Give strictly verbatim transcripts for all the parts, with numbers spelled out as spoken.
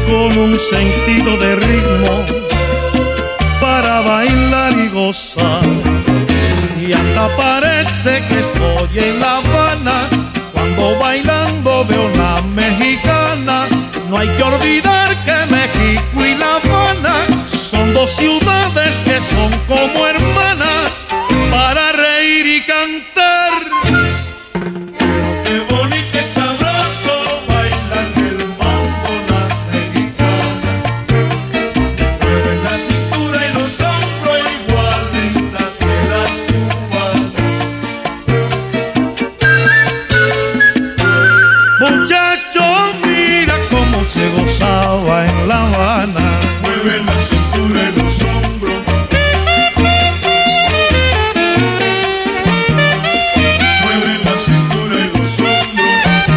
con un sentido de ritmo para bailar y gozar. Y hasta parece que estoy en La Habana cuando bailando veo una mexicana. No hay que olvidar que México y La Habana son dos ciudades que son como hermanas para reír y cantar. Pero qué bonito y sabroso bailan el mambo las mexicanas. Mueven la cintura y los hombros igual lindas que las cubanas. Muchachos, mira cómo se gozaba en La Habana. Mueven la cintura y los hombros. Mueven la cintura y los hombros.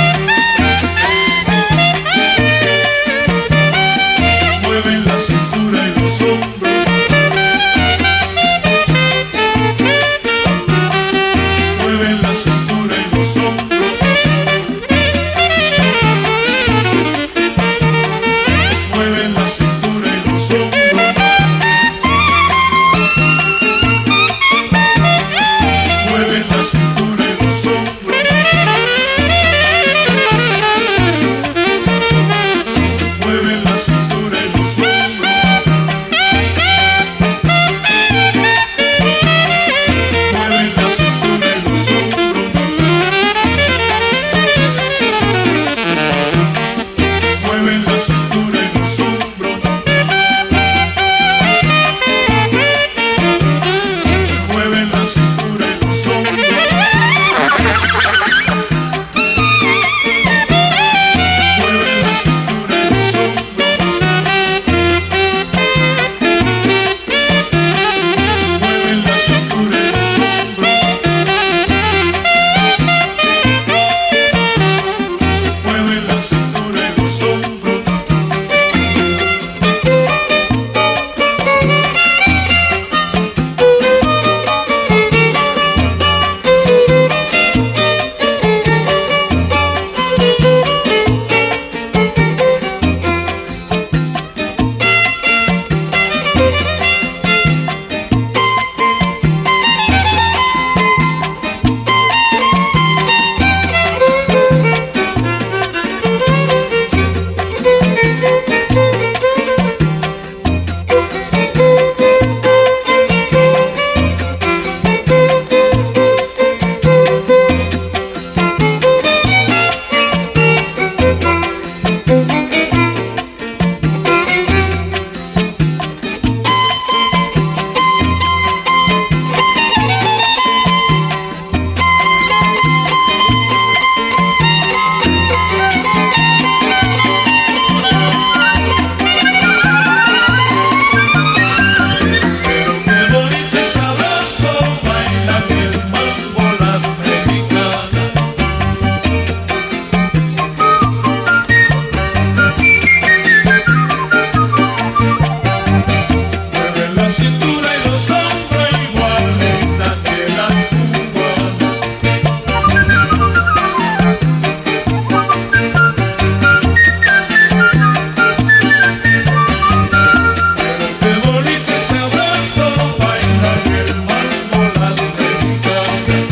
Mueven la cintura y los hombros. Mueven la cintura y los hombros. Mueven la cintura y los hombros. Mueven la cintura y los hombros. Mueven la cintura y los hombros. Mueven la cintura y los hombros. Mueven la cintura y los hombros. Mueven la cintura y los hombros. Mueven la cintura y los hombros. Mueven la cintura y los hombros. Mueven la cintura y los hombros. Pero qué bonito y sabroso bailan el mambo las mexicanas. Mueven la cintura y los hombros igual lindas que las cubanas. Pero qué bonito y sabroso bailan el mambo las mexicanas.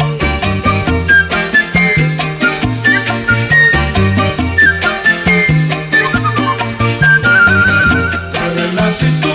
Mueven la cintura